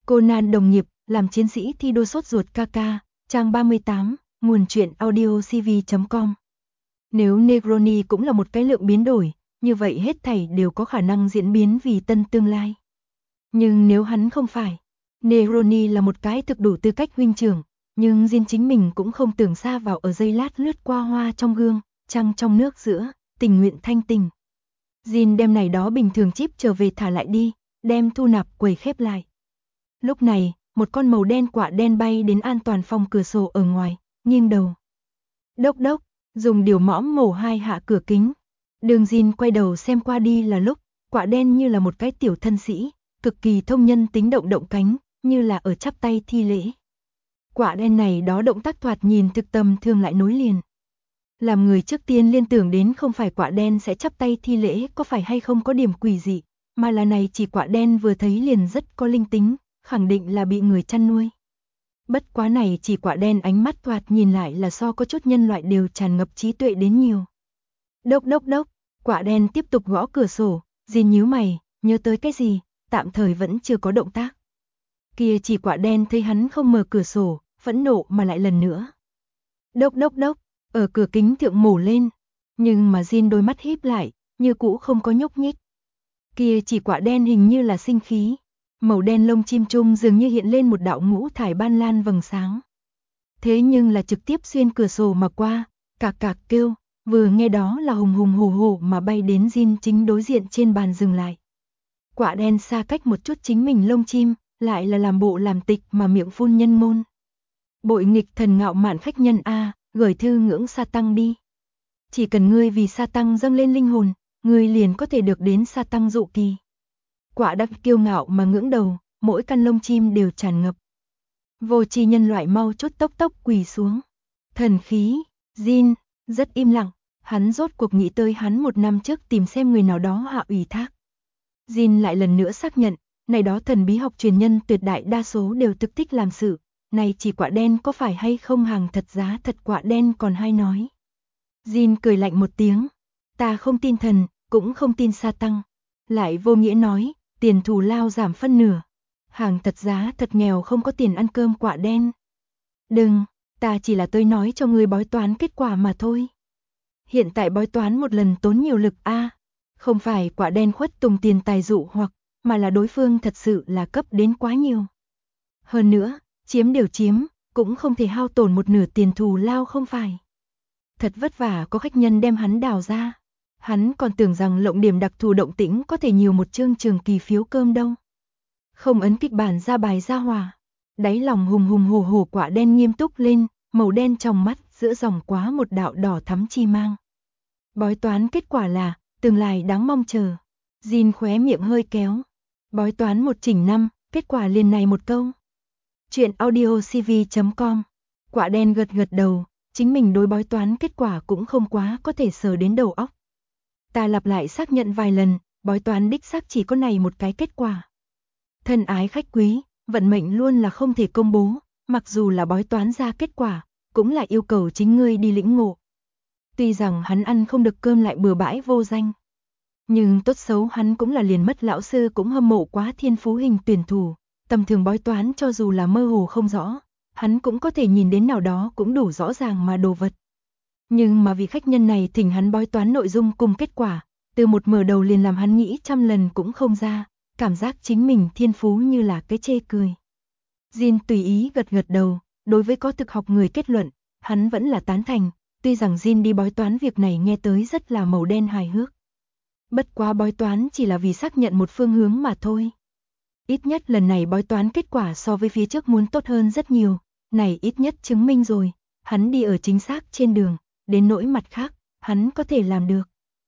Conan đồng nghiệp, làm chiến sĩ thi đua sốt ruột KK, trang 38, nguồn truyện audio cv.com. Nếu Negroni cũng là một cái lượng biến đổi, như vậy hết thảy đều có khả năng diễn biến vì tân tương lai. Nhưng nếu hắn không phải, Negroni là một cái thực đủ tư cách huynh trưởng, nhưng Jin chính mình cũng không tưởng xa vào ở giây lát lướt qua hoa trong gương, trăng trong nước giữa, tình nguyện thanh tình. Jin đem này đó bình thường chip trở về thả lại đi, đem thu nạp quầy khép lại. Lúc này, một con màu đen quạ đen bay đến an toàn phòng cửa sổ ở ngoài, nghiêng đầu. Đốc đốc, dùng điều mõm mổ hai hạ cửa kính. Đường Jin quay đầu xem qua đi là lúc, quạ đen như là một cái tiểu thân sĩ, cực kỳ thông nhân tính động động cánh, như là ở chắp tay thi lễ. Quạ đen này đó động tác thoạt nhìn thực tâm thường lại nối liền. Làm người trước tiên liên tưởng đến không phải quạ đen sẽ chắp tay thi lễ có phải hay không có điểm quỷ dị, mà là này chỉ quạ đen vừa thấy liền rất có linh tính, khẳng định là bị người chăn nuôi. Bất quá này chỉ quạ đen ánh mắt thoạt nhìn lại là so có chút nhân loại đều tràn ngập trí tuệ đến nhiều. Đốc đốc đốc, quạ đen tiếp tục gõ cửa sổ, Jin nhíu mày, nhớ tới cái gì, tạm thời vẫn chưa có động tác. Kia chỉ quạ đen thấy hắn không mở cửa sổ, phẫn nộ mà lại lần nữa. Đốc đốc đốc, ở cửa kính thượng mổ lên, nhưng mà Jin đôi mắt híp lại, như cũ không có nhúc nhích. Kia chỉ quạ đen hình như là sinh khí, màu đen lông chim trung dường như hiện lên một đạo ngũ thải ban lan vầng sáng. Thế nhưng là trực tiếp xuyên cửa sổ mà qua, cạc cạc kêu, vừa nghe đó là hùng hùng hổ hổ mà bay đến Jin chính đối diện trên bàn dừng lại. Quạ đen xa cách một chút chính mình lông chim, lại là làm bộ làm tịch mà miệng phun nhân môn. Bội nghịch thần ngạo mạn khách nhân a, gửi thư ngưỡng sa tăng đi. Chỉ cần ngươi vì sa tăng dâng lên linh hồn, ngươi liền có thể được đến sa tăng dụ kỳ. Quạ đắc kiêu ngạo mà ngưỡng đầu, mỗi căn lông chim đều tràn ngập. Vô tri nhân loại mau chút tốc tốc quỳ xuống. Thần khí, Jin, rất im lặng, hắn rốt cuộc nghĩ tới hắn một năm trước tìm xem người nào đó hạ ủy thác. Jin lại lần nữa xác nhận, này đó thần bí học truyền nhân tuyệt đại đa số đều thực thích làm sự, này chỉ quạ đen có phải hay không hàng thật giá thật quạ đen còn hay nói. Jin cười lạnh một tiếng, ta không tin thần, cũng không tin sa tăng, lại vô nghĩa nói, tiền thù lao giảm phân nửa, hàng thật giá thật nghèo không có tiền ăn cơm quạ đen. Đừng, ta chỉ là tôi nói cho ngươi bói toán kết quả mà thôi. Hiện tại bói toán một lần tốn nhiều lực a, không phải quạ đen khuất tùng tiền tài dụ hoặc, mà là đối phương thật sự là cấp đến quá nhiều. Hơn nữa, chiếm đều chiếm, cũng không thể hao tổn một nửa tiền thù lao không phải. Thật vất vả có khách nhân đem hắn đào ra. Hắn còn tưởng rằng lộng điểm đặc thù động tĩnh có thể nhiều một chương trường kỳ phiếu cơm đâu. Không ấn kịch bản ra bài ra hòa. Đáy lòng hùng hùng hổ hổ quạ đen nghiêm túc lên, màu đen trong mắt giữa dòng quá một đạo đỏ thắm chi mang. Bói toán kết quả là, tương lai đáng mong chờ. Jin khóe miệng hơi kéo. Bói toán một chỉnh năm, kết quả liền này một câu. Chuyện audio cv.com. Quạ đen gật gật đầu, chính mình đối bói toán kết quả cũng không quá có thể sờ đến đầu óc. Ta lặp lại xác nhận vài lần, bói toán đích xác chỉ có này một cái kết quả. Thân ái khách quý, vận mệnh luôn là không thể công bố, mặc dù là bói toán ra kết quả, cũng là yêu cầu chính ngươi đi lĩnh ngộ. Tuy rằng hắn ăn không được cơm lại bừa bãi vô danh, nhưng tốt xấu hắn cũng là liền mất lão sư cũng hâm mộ quá thiên phú hình tuyển thủ, tầm thường bói toán cho dù là mơ hồ không rõ, hắn cũng có thể nhìn đến nào đó cũng đủ rõ ràng mà đồ vật. Nhưng mà vì khách nhân này thỉnh hắn bói toán nội dung cùng kết quả, từ một mở đầu liền làm hắn nghĩ trăm lần cũng không ra, cảm giác chính mình thiên phú như là cái chê cười. Jin tùy ý gật gật đầu, đối với có thực học người kết luận, hắn vẫn là tán thành, tuy rằng Jin đi bói toán việc này nghe tới rất là màu đen hài hước. Bất quá bói toán chỉ là vì xác nhận một phương hướng mà thôi. Ít nhất lần này bói toán kết quả so với phía trước muốn tốt hơn rất nhiều, này ít nhất chứng minh rồi, hắn đi ở chính xác trên đường, đến nỗi mặt khác, hắn có thể làm được.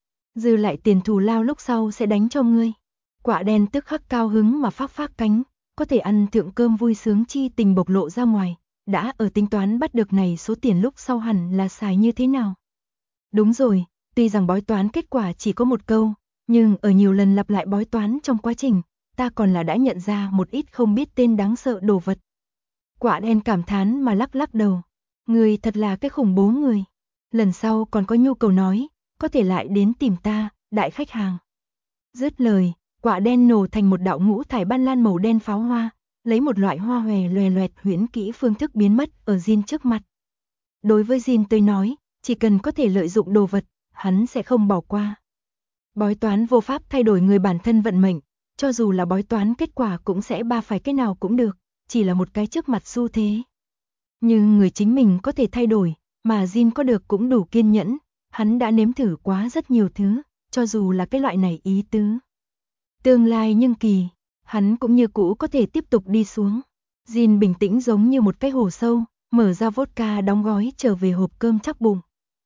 Dư lại tiền thù lao lúc sau sẽ đánh cho ngươi. Quạ đen tức khắc cao hứng mà phác cánh, có thể ăn thượng cơm vui sướng chi tình bộc lộ ra ngoài, đã ở tính toán bắt được này số tiền lúc sau hẳn là xài như thế nào. Đúng rồi, tuy rằng bói toán kết quả chỉ có một câu, nhưng ở nhiều lần lặp lại bói toán trong quá trình, ta còn là đã nhận ra một ít không biết tên đáng sợ đồ vật. Quạ đen cảm thán mà lắc lắc đầu, người thật là cái khủng bố người. Lần sau còn có nhu cầu nói, có thể lại đến tìm ta, đại khách hàng. Dứt lời, quạ đen nổ thành một đạo ngũ thải ban lan màu đen pháo hoa, lấy một loại hoa hòe loè loẹt huyễn kỹ phương thức biến mất ở Jin trước mặt. Đối với Jin tới nói, chỉ cần có thể lợi dụng đồ vật, hắn sẽ không bỏ qua. Bói toán vô pháp thay đổi người bản thân vận mệnh, cho dù là bói toán kết quả cũng sẽ phải cái nào cũng được, chỉ là một cái trước mặt xu thế. Nhưng người chính mình có thể thay đổi, mà Jin có được cũng đủ kiên nhẫn, hắn đã nếm thử quá rất nhiều thứ, cho dù là cái loại này ý tứ. Tương lai nhưng kỳ, hắn cũng như cũ có thể tiếp tục đi xuống. Jin bình tĩnh giống như một cái hồ sâu, mở ra vodka đóng gói trở về hộp cơm chắc bụng.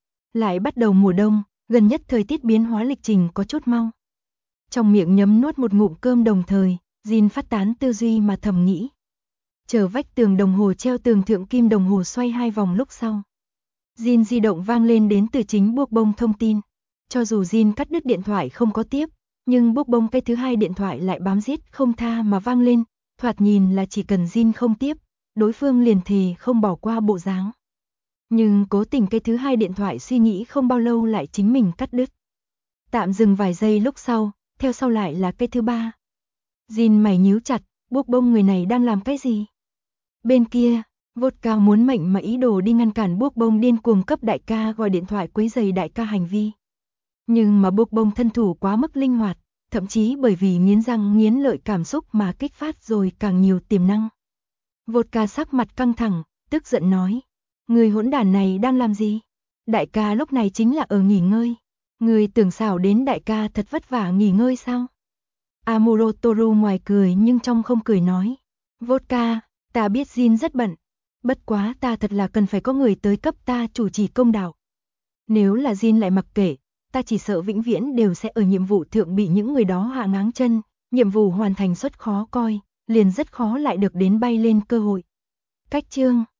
Lại bắt đầu mùa đông, gần nhất thời tiết biến hóa lịch trình có chút mau. Trong miệng nhấm nuốt một ngụm cơm đồng thời, Jin phát tán tư duy mà thầm nghĩ. Chờ vách tường đồng hồ treo tường thượng kim đồng hồ xoay 2 vòng lúc sau. Jin di động vang lên đến từ chính Buốc Bông thông tin. Cho dù Jin cắt đứt điện thoại không có tiếp, nhưng Buốc Bông cái thứ hai điện thoại lại bám giết không tha mà vang lên, thoạt nhìn là chỉ cần Jin không tiếp, đối phương liền thề không bỏ qua bộ dáng. Nhưng cố tình cái thứ hai điện thoại suy nghĩ không bao lâu lại chính mình cắt đứt. Tạm dừng vài giây lúc sau, theo sau lại là cái thứ ba. Jin mày nhíu chặt, Buốc Bông người này đang làm cái gì? Bên kia, Vodka muốn mệnh mà ý đồ đi ngăn cản Buốc Bông điên cuồng cấp đại ca gọi điện thoại quấy rầy đại ca hành vi. Nhưng mà Buốc Bông thân thủ quá mức linh hoạt, thậm chí bởi vì nghiến răng nghiến lợi cảm xúc mà kích phát rồi càng nhiều tiềm năng. Vodka sắc mặt căng thẳng, tức giận nói, người hỗn đản này đang làm gì? Đại ca lúc này chính là ở nghỉ ngơi. Người tưởng xảo đến đại ca thật vất vả nghỉ ngơi sao? Amuro Toru ngoài cười nhưng trong không cười nói, Vodka, ta biết Jin rất bận, bất quá ta thật là cần phải có người tới cấp ta chủ trì công đạo. Nếu là Jin lại mặc kệ, ta chỉ sợ vĩnh viễn đều sẽ ở nhiệm vụ thượng bị những người đó hạ ngáng chân, nhiệm vụ hoàn thành suất khó coi, liền rất khó lại được đến bay lên cơ hội. Cách chương